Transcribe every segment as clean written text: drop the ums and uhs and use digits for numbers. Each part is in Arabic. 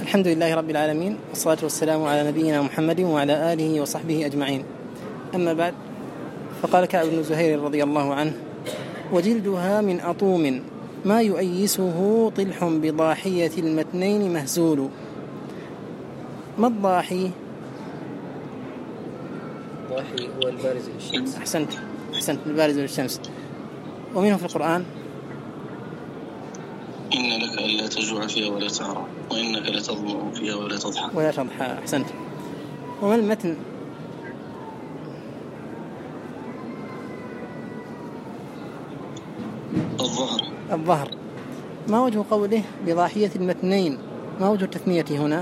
الحمد لله رب العالمين، والصلاة والسلام على نبينا محمد وعلى آله وصحبه أجمعين. أما بعد، فقال كعب بن زهير رضي الله عنه: وجلدها من أطوم ما يؤيسه طلح بضاحية المتنين مهزول. ما الضاحي؟ الضاحي هو البارز للشمس. أحسنت، البارز للشمس. ومنه في القرآن: إن لك ألا تجوع فيها ولا تعرى وإنك لتظمأ فيها ولا تضحى. أحسنت. وما المتن؟ الظهر. ما وجه قوله بضاحية المتنين؟ ما وجه التثنية هنا؟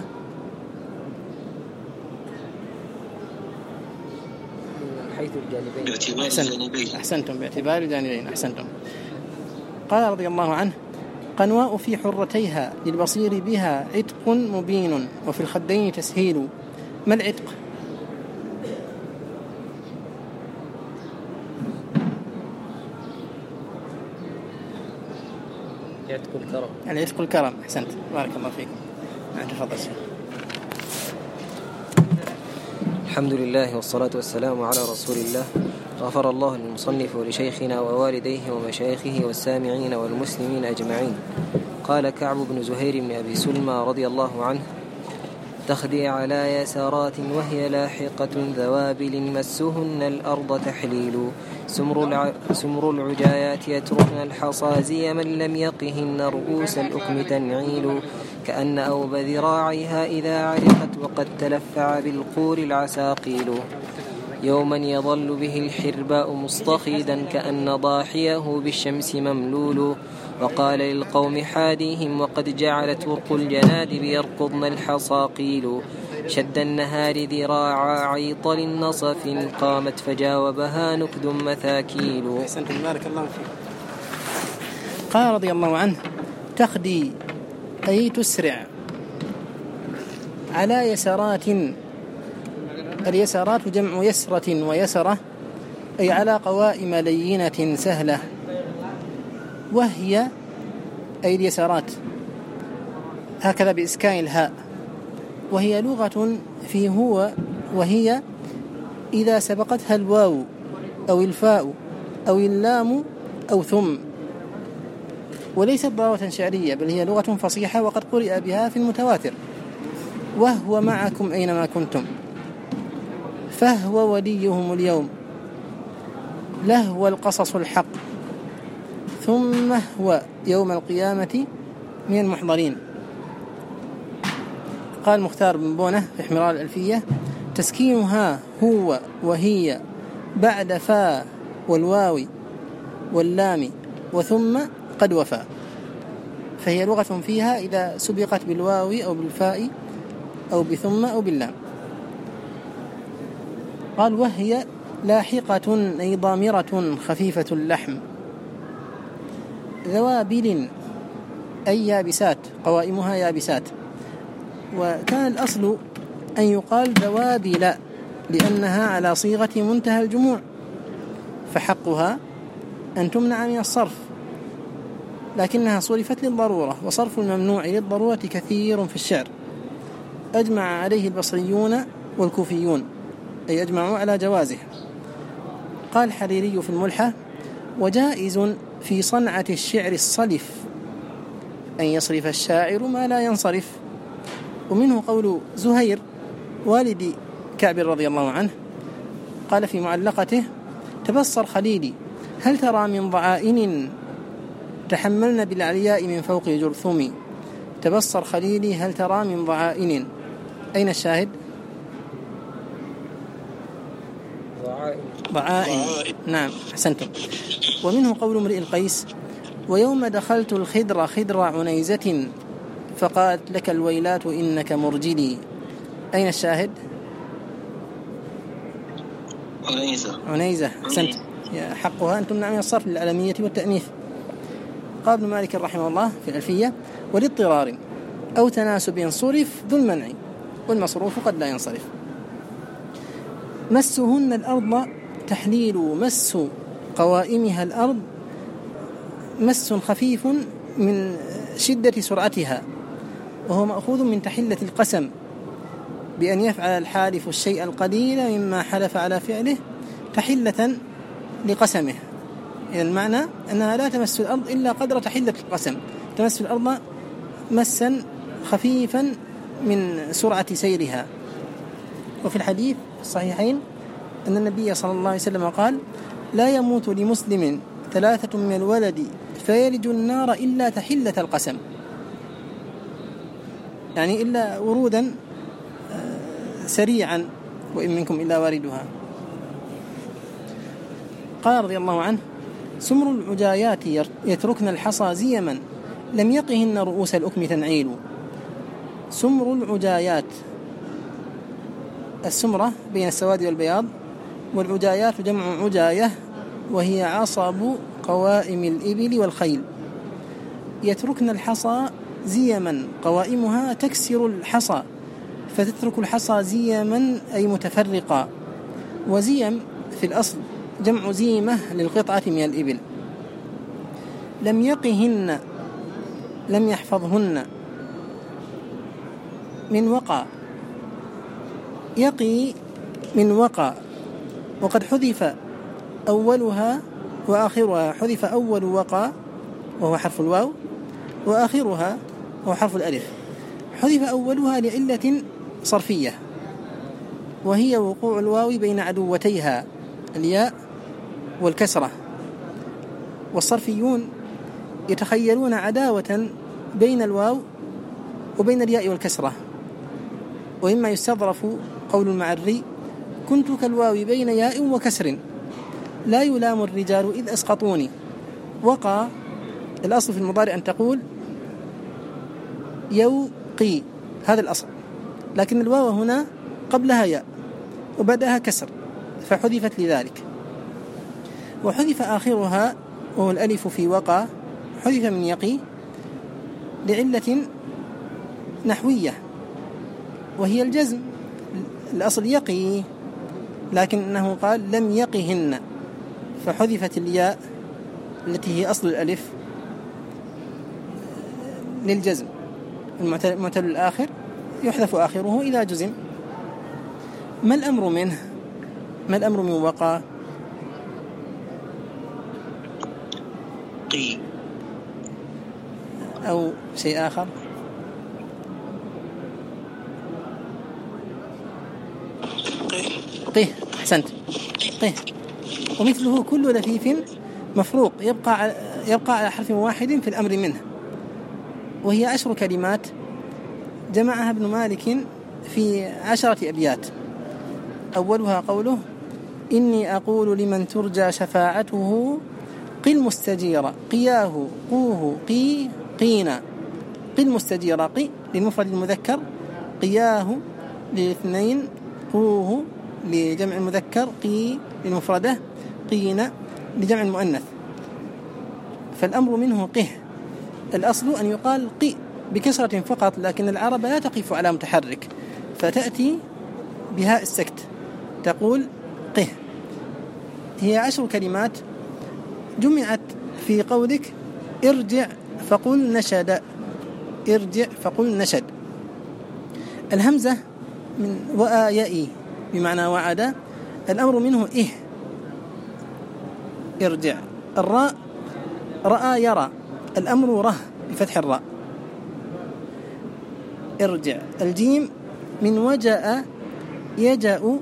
حيث الجانبين. أحسنتم، باعتبار الجانبين. أحسنتم. قال رضي الله عنه: قنواء في حرتيها للبصير بها عتق مبين وفي الخدين تسهيل. ما العتق؟ العتق الكرم. أحسنت، بارك الله فيكم. تفضل شيخ. الحمد لله والصلاة والسلام على رسول الله. غفر الله للمصنف ولشيخنا ووالديه ومشايخه والسامعين والمسلمين أجمعين. قال كعب بن زهير بن أبي سلمى رضي الله عنه: تخدي على يسارات وهي لاحقة ذوابل مسهن الأرض تحليل. سمر العجايات يتركن الحصازي من لم يقهن رؤوس الأكم تنعيل. كأن أوب ذراعيها إذا علقت وقد تلفع بالقور العساقيل. يوما يظل به الحرباء مصطخيدا كأن ضاحيه بالشمس مملول. وقال للقوم حاديهم وقد جعلت ورق الجنادب يركضن الحصاقيل. شد النهار ذراعا عيطل نصف قامت فجاوبها نكد مثاكيل. بارك الله فيك. قال رضي الله عنه: تخدي أي تسرع على يسارات. اليسارات جمع يسرة ويسرة، أي على قوائم لينة سهلة. وهي أي اليسارات هكذا بإسكان الهاء. وهي لغة في هو وهي إذا سبقتها الواو أو الفاء أو اللام أو ثم. وليست ضارة شعرية، بل هي لغة فصيحة وقد قرئ بها في المتواتر. وهو معكم أينما كنتم، فهو وليهم اليوم، لهو القصص الحق، ثم هو يوم القيامة من المحضرين. قال مختار بن بونة في حمراء الألفية: تسكينها هو وهي بعد فاء والواو واللام وثم قد وفى. فهي لغة فيها إذا سبقت بالواو أو بالفاء أو بثم أو باللام. قال: وهي لاحقة أي ضامرة خفيفة اللحم. ذوابل أي يابسات، قوائمها يابسات. وكان الأصل أن يقال ذوابل لأنها على صيغة منتهى الجموع، فحقها أن تمنع من الصرف، لكنها صرفت للضرورة، وصرف الممنوع للضرورة كثير في الشعر. أجمع عليه البصريون والكوفيون، أي أجمعوا على جوازه. قال الحريري في الملحة: وجائز في صنعة الشعر الصلف أن يصرف الشاعر ما لا ينصرف. ومنه قول زهير والد كعب رضي الله عنه، قال في معلقته: تبصر خليلي هل ترى من ضعائن تحملن بالعلياء من فوق جرثومي. تبصر خليلي هل ترى من ضعائن. أين الشاهد؟ ضعائن. نعم، أحسنتم. ومنه قول امرئ القيس: ويوم دخلت الخدر خدر عنيزة فقالت لك الويلات إنك مرجلي. أين الشاهد؟ عنيزة. أحسنت. حقها أن تمنع من الصرف للعلمية والتأنيث. قال ابن مالك رحمه الله في الألفية: ولاضطرار أو تناسب صرف ذو المنع والمصروف قد لا ينصرف. مسهن الأرض تحليل. مس قوائمها الأرض مس خفيف من شدة سرعتها، وهو مأخوذ من تحلة القسم، بأن يفعل الحالف الشيء القليل مما حلف على فعله تحلة لقسمه. المعنى أنها لا تمس الأرض إلا قدر تحلة القسم، تمس الأرض مسا خفيفا من سرعة سيرها. وفي الحديث الصحيحين أن النبي صلى الله عليه وسلم قال: لا يموت لمسلم 3 من الولد فيلج النار إلا تحلة القسم، يعني إلا ورودا سريعا وإن منكم إلا واردها. قال رضي الله عنه: سمر العجايات يتركن الحصى زيما لم يقهن رؤوس الأكم تنعيل. سمر العجايات، السمرة بين السواد والبياض، والعجايات جمع عجاية وهي عصب قوائم الإبل والخيل. يتركن الحصى زيما، قوائمها تكسر الحصى فتترك الحصى زيما أي متفرقا. وزيم في الأصل جمع زيمة للقطعة من الإبل. لم يقهن، لم يحفظهن، من وقع، يقي من وقع، وقد حذف أولها وآخرها. حذف أول وقع وهو حرف الواو، وآخرها وهو حرف الألف. حذف أولها لعلة صرفية، وهي وقوع الواو بين عدوتيها الياء والكسرة. والصرفيون يتخيلون عداوة بين الواو وبين الياء والكسرة. وإما يستظرف قول المعري: كنت كالواو بين ياء وكسر، لا يلام الرجال إذ أسقطوني. وقع الأصل في المضارع أن تقول يوقي، هذا الأصل، لكن الواو هنا قبلها ياء وبعدها كسر فحذفت لذلك. وحذف آخرها وهو الألف في وقع، حذف من يقي لعلة نحوية وهي الجزم. الأصل يقي، لكنه قال لم يقهن فحذفت الياء التي هي أصل الألف للجزم. المعتل الآخر يحذف آخره إذا جزم. ما الأمر منه؟ ما الأمر من وقع؟ قي أو شيء آخر؟ قه، أحسنت، قه. ومثله كل لفيف مفروق يبقى على حرف واحد في الأمر منه، وهي 10 كلمات جمعها ابن مالك في 10 أبيات. أولها قوله: إني أقول لمن ترجى شفاعته قل مستجيرا، قياه قوه قي قينا. قل مستجيرا، قي للمفرد المذكر، قياه للاثنين، قوه لجمع المذكر، قي للمفردة، قينا لجمع المؤنث. فالأمر منه قه. الأصل أن يقال قي بكسرة فقط، لكن العرب لا تقف على متحرك فتأتي بهاء السكت تقول قه. هي 10 كلمات جمعت في قولك ارجع فقل نشد، ارجع فقل نشد. الهمزة من وآيئي بمعنى وعد، الأمر منه إه، ارجع. الراء رأى يرى، الأمر ره بفتح الراء، ارجع. الجيم من وجاء يجأ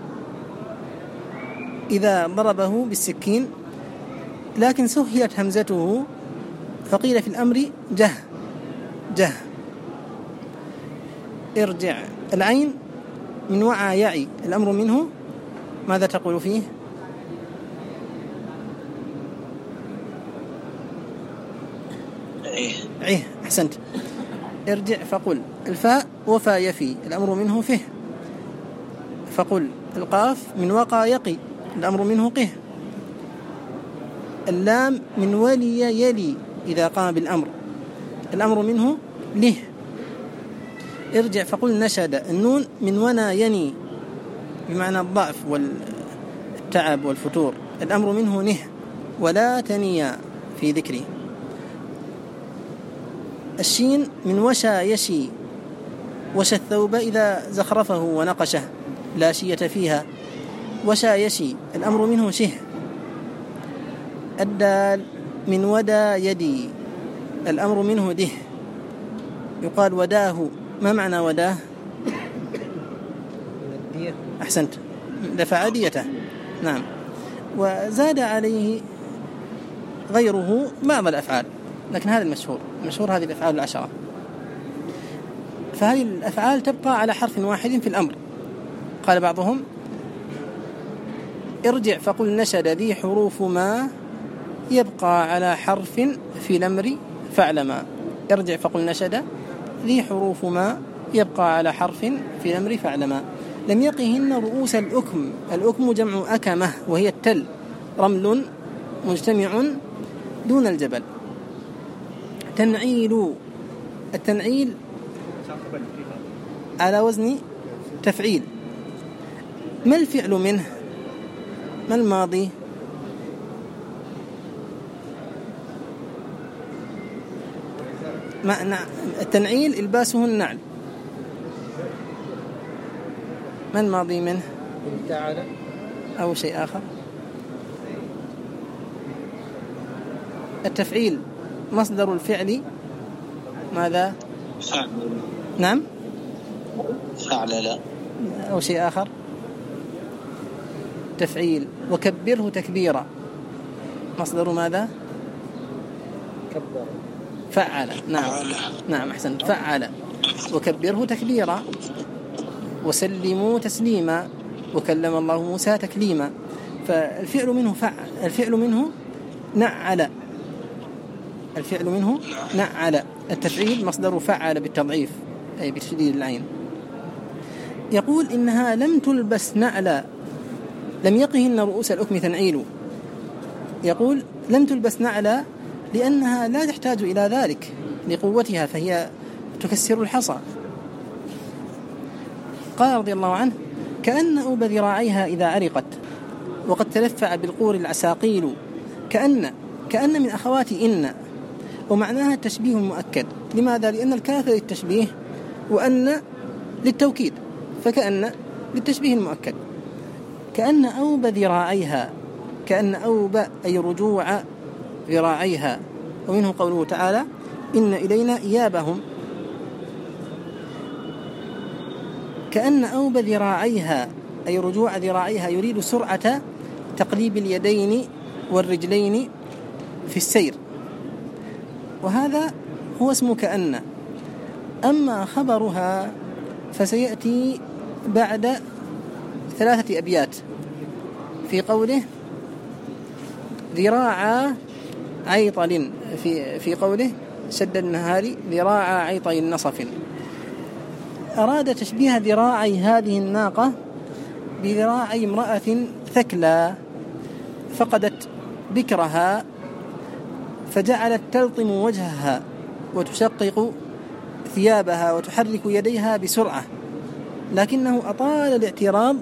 إذا ضربه بالسكين، لكن سهلت همزته فقيل في الأمر جه جه. ارجع. العين من وعى يعي، الأمر منه ماذا تقول فيه؟ عيه، أحسنت. ارجع فقل. الفاء وفا يفي، الأمر منه فه فقل. القاف من وقى يقي، الأمر منه قه. اللام من ولي يلي إذا قام بالأمر، الأمر منه له. ارجع فقل نشد. النون من ونا يني بمعنى الضعف والتعب والفتور، الأمر منه نه ولا تنيا في ذكري. الشين من وشى يشي، وشى الثوب إذا زخرفه ونقشه لا شية فيها، وشى يشي الأمر منه شه. الدال من ودى يدي، الأمر منه ده، يقال وداه. ما معنى وداه؟ أحسنت، دفع ديته. نعم. وزاد عليه غيره بعض الأفعال، لكن هذا المشهور هذه الأفعال 10. فهذه الأفعال تبقى على حرف واحد في الأمر. قال بعضهم: ارجع فقل نشد ذي حروف ما يبقى على حرف في الأمر فاعلما. ارجع فقل نشد ذي حروف ما يبقى على حرف في الأمر فاعلما. لم يقهن رؤوس الأكم، الأكم جمع أكمة وهي التل، رمل مجتمع دون الجبل. تنعيل، التنعيل على وزن تفعيل. ما الفعل منه؟ ما الماضي؟ التنعيل إلباسه النعل. ما الماضي منه؟ أو شيء آخر. التفعيل مصدر الفعل ماذا؟ فعل. نعم، فعل. لا. أو شيء آخر. تفعيل. وكبره تكبيرا مصدر ماذا؟ كبر. فعل. نعم أحسنت، فعل. وكبره تكبيرا. وسلموا تسليما، وكلم الله موسى تكليما. فالفعل منه فعل، الفعل منه نعل، الفعل منه نعل. التفعيل مصدر فعل بالتضعيف أي بتشديد العين. يقول إنها لم تلبس نعلا، لم يقهن رؤوس الأكم تنعيل. يقول لم تلبس نعلا لأنها لا تحتاج إلى ذلك لقوتها، فهي تكسر الحصى. قال رضي الله عنه: كأن أوب ذراعيها إذا عرقت، وقد تلفع بالقور العساقيل. كأن من أخوات إن، ومعناها التشبيه المؤكد. لماذا؟ لأن الكاف للتشبيه وأن للتوكيد، فكأن للتشبيه المؤكد. كأن أوب ذراعيها، كأن أوب أي رجوع ذراعيها. ومنه قوله تعالى: إن إلينا إيابهم. كأن أوب ذراعيها أي رجوع ذراعيها، يريد سرعة تقليب اليدين والرجلين في السير، وهذا هو اسم كأن. أما خبرها فسيأتي بعد 3 أبيات في قوله ذراع عيطل، في قوله شد النهار ذراع عيطل نصف. أراد تشبيه ذراعي هذه الناقة بذراعي امرأة ثكلى فقدت بكرها، فجعلت تلطم وجهها وتشقق ثيابها وتحرك يديها بسرعة، لكنه أطال الاعتراض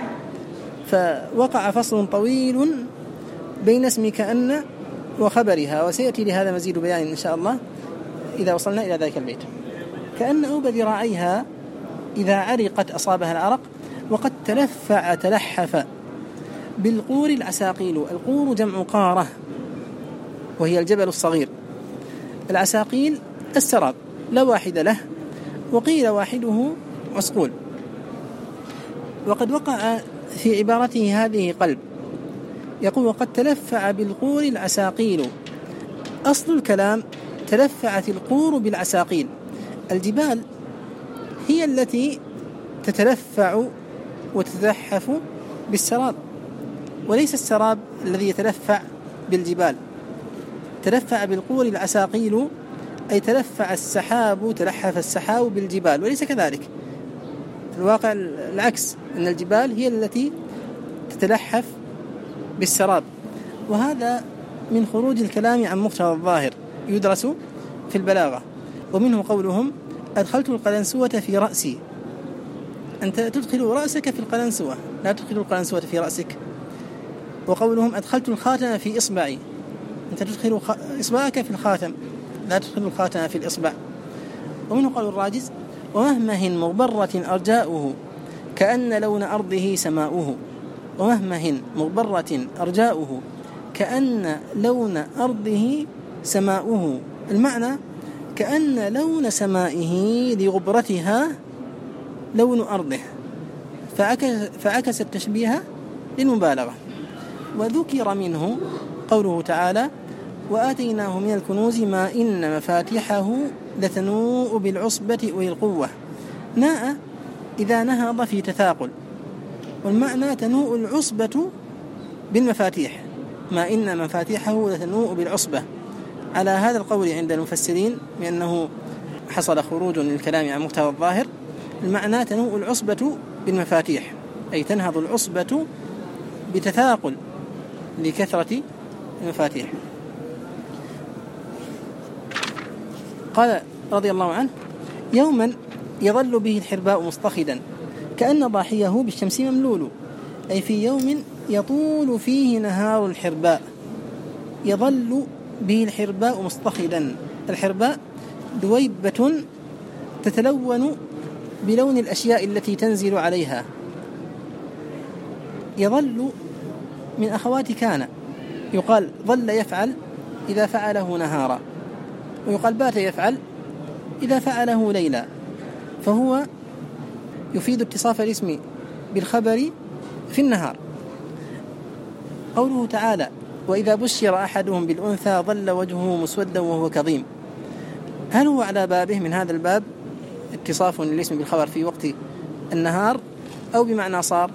فوقع فصل طويل بين اسم كأن وخبرها، وسيأتي لهذا مزيد بيان إن شاء الله إذا وصلنا إلى ذلك البيت. كأن أوب ذراعيها إذا عرقت أصابها العرق، وقد تلحف بالقور العساقيل. القور جمع قارة وهي الجبل الصغير. العساقيل السراب لا واحد له، وقيل واحده عسقول. وقد وقع في عبارته هذه قلب، يقول: وقد تلفع بالقور العساقيل. أصل الكلام: تلفعت القور بالعساقيل. الجبال هي التي تتلفع وتتلحف بالسراب، وليس السراب الذي يتلفع بالجبال. تلفع بالقور العساقيل أي تلفع السحاب، تلحف السحاب بالجبال، وليس كذلك. في الواقع العكس، أن الجبال هي التي تتلحف بالسراب. وهذا من خروج الكلام عن مقتضى الظاهر يدرس في البلاغة. ومنه قولهم: أدخلت القلنسوة في رأسي. أنت تدخل رأسك في القلنسوة، لا تدخل القلنسوة في رأسك. وقولهم: أدخلت الخاتم في إصبعي. أنت تدخل إصبعك في الخاتم، لا تدخل الخاتم في الإصبع. ومنه قول الراجز: ومهمه مغبرة أرجاؤه كأن لون أرضه سماؤه. ومهمه مغبرة أرجاؤه كأن لون أرضه سماؤه، المعنى كأن لون سمائه لغبرتها لون أرضه، فعكس التشبيه للمبالغة. وذكر منه قوله تعالى: وآتيناه من الكنوز ما إن مفاتحه لتنوء بالعصبة أولي القوة. ناء إذا نهض في تثاقل، والمعنى تنوء العصبة بالمفاتيح، ما إن مفاتيحه لتنوء بالعصبة. على هذا القول عند المفسرين بأنه حصل خروج للكلام عن مقتضى الظاهر، المعنى تنوء العصبة بالمفاتيح، أي تنهض العصبة بتثاقل لكثرة المفاتيح. قال رضي الله عنه: يوما يظل به الحرباء مصطخدا كأن ضاحيه بالشمس مملول، أي في يوم يطول فيه نهار الحرباء، يظل به الحرباء مصطخدا. الحرباء دويبة تتلون بلون الأشياء التي تنزل عليها. يظل من أخوات كان، يقال ظل يفعل إذا فعله نهارا، ويقال بات يفعل إذا فعله ليلا، فهو يفيد اتصاف الاسم بالخبر في النهار. قوله تعالى: وإذا بشر أحدهم بالأنثى ظل وجهه مسودا وهو كظيم، هل هو على بابه من هذا الباب اتصاف للاسم بالخبر في وقت النهار، أو بمعنى صار؟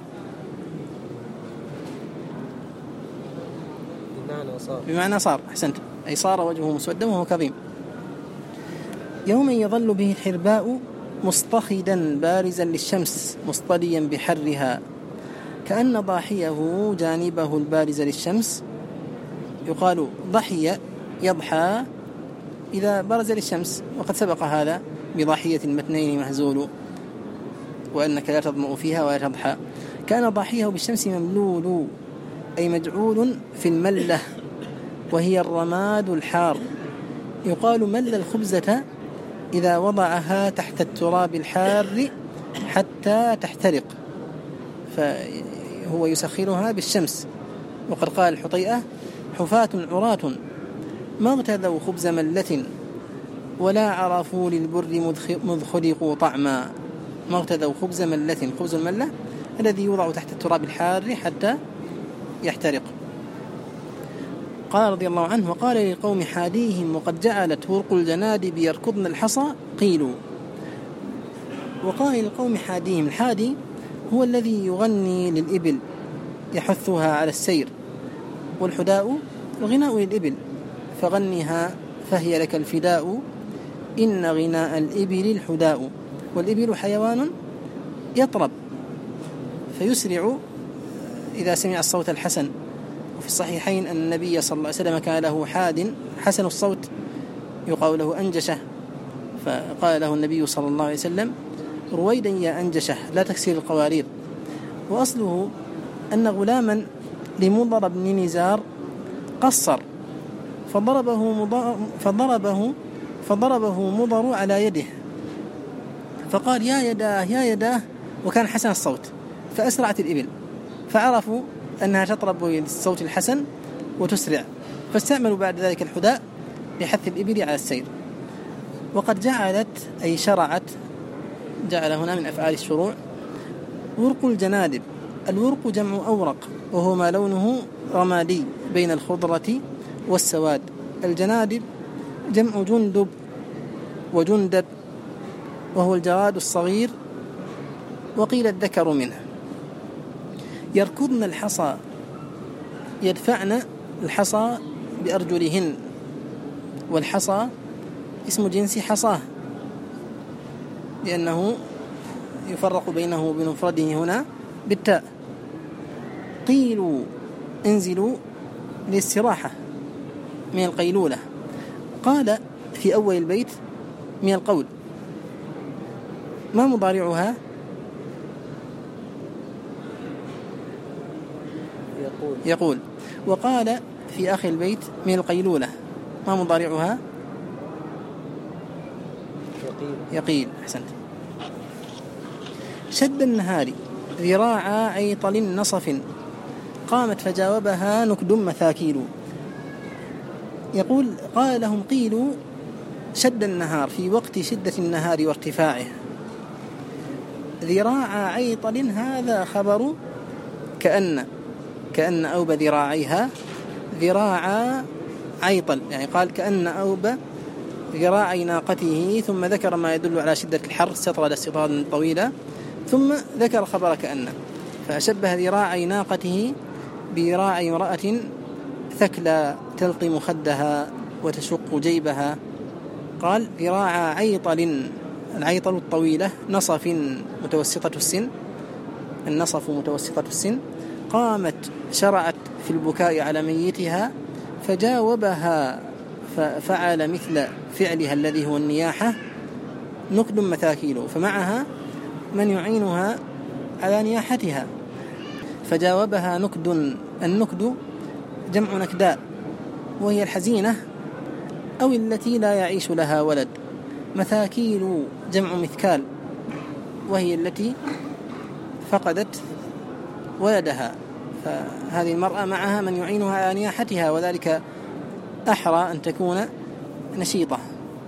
بمعنى صار، أحسنت، أي صار وجهه مسودا وهو كظيم. يوم يظل به الحرباء مصطخدا بارزا للشمس مصطليا بحرها كأن ضاحيه جانبه البارز للشمس. يقال ضحي يضحى إذا برز للشمس، وقد سبق هذا بضاحية المتنين مهزول، وأنك لا تضمأ فيها ولا تضحى. كان ضاحيه بالشمس مملول، أي مجعول في الملة، وهي الرماد الحار. يقال مل الخبزة إذا وضعها تحت التراب الحار حتى تحترق، فهو يسخرها بالشمس. وقد قال الحطيئة: حفاة عراة ما اغتذوا خبز ملة ولا عرفوا للبر مذ خلقوا طعما. ما اغتذوا خبز ملة، خبز الملة الذي يوضع تحت التراب الحار حتى يحترق. قال رضي الله عنه: وقال للقوم حاديهم وقد جعلت ورق الجنادب يركضن الحصى قيلوا. وقال للقوم حاديهم، الحادي هو الذي يغني للإبل يحثها على السير، والحداء الغناء للإبل، فغنها فهي لك الفداء إن غناء الإبل الحداء. والإبل حيوان يطرب فيسرع إذا سمع الصوت الحسن. وفي الصحيحين أن النبي صلى الله عليه وسلم كان له حاد حسن الصوت يقال له أنجشة، فقال له النبي صلى الله عليه وسلم: رويدا يا أنجشة لا تكسر القوارير. وأصله أن غلاما لمضر بن نزار قصر فضربه مضر على يده، فقال: يا يداه يا يداه، وكان حسن الصوت، فأسرعت الإبل، فعرفوا أنها تطرب بالصوت الحسن وتسرع، فاستعملوا بعد ذلك الحداء لحث الإبل على السير. وقد جعلت أي شرعت، جعل هنا من أفعال الشروع. ورق الجنادب، الورق جمع أورق، وهو ما لونه رمادي بين الخضرة والسواد. الجنادب جمع جندب وجندب، وهو الجراد الصغير، وقيل الذكر منه. يركضن الحصى، يدفعن الحصى بأرجلهن، والحصى اسم جنس حصاه، لأنه يفرق بينه وبمفرده هنا بالتاء. قيلوا انزلوا للاستراحة من القيلولة. قال في أول البيت من القول، ما مضارعها؟ يقول. وقال في آخر البيت من القيلولة، ما مضارعها؟ يقيل. أحسنت. شد النهار ذراع عيطل نصف قامت فجاوبها نكد مثاكيل. يقول قال لهم قيلوا شد النهار في وقت شدة النهار وارتفاعه. ذراع عيطل هذا خبر كأن أوب ذراعيها ذراع عيطل، يعني قال كأن أوب ذراعي ناقته، ثم ذكر ما يدل على شدة الحر استطرد استطرادا طويلا، ثم ذكر خبر كأن، فأشبه ذراعي ناقته بذراعي امرأة ثكلى تلقم خدها وتشق جيبها. قال ذراع عيطل، العيطل الطويلة، نصف متوسطة السن، النصف متوسطة السن. قامت شرعت في البكاء على ميتها فجاوبها ففعل مثل فعلها الذي هو النياحة نكد مثاكيل، فمعها من يعينها على نياحتها. فجاوبها نكد، النكد جمع نكداء، وهي الحزينة أو التي لا يعيش لها ولد. مثاكيل جمع مثكال، وهي التي فقدت ولدها، فهذه المرأة معها من يعينها على نياحتها، وذلك أحرى أن تكون نشيطة.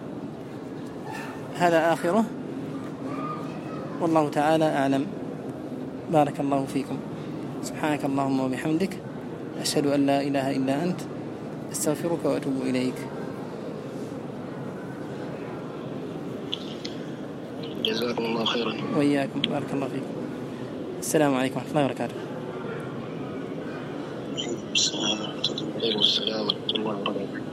هذا آخره، والله تعالى أعلم. بارك الله فيكم. سبحانك اللهم وبحمدك، أشهد أن لا إله إلا أنت، أستغفرك وأتوب إليك. جزاكم الله خيرا. وإياكم، بارك الله فيكم. السلام عليكم ورحمة الله وبركاته. السلام ورحمة الله وبركاته.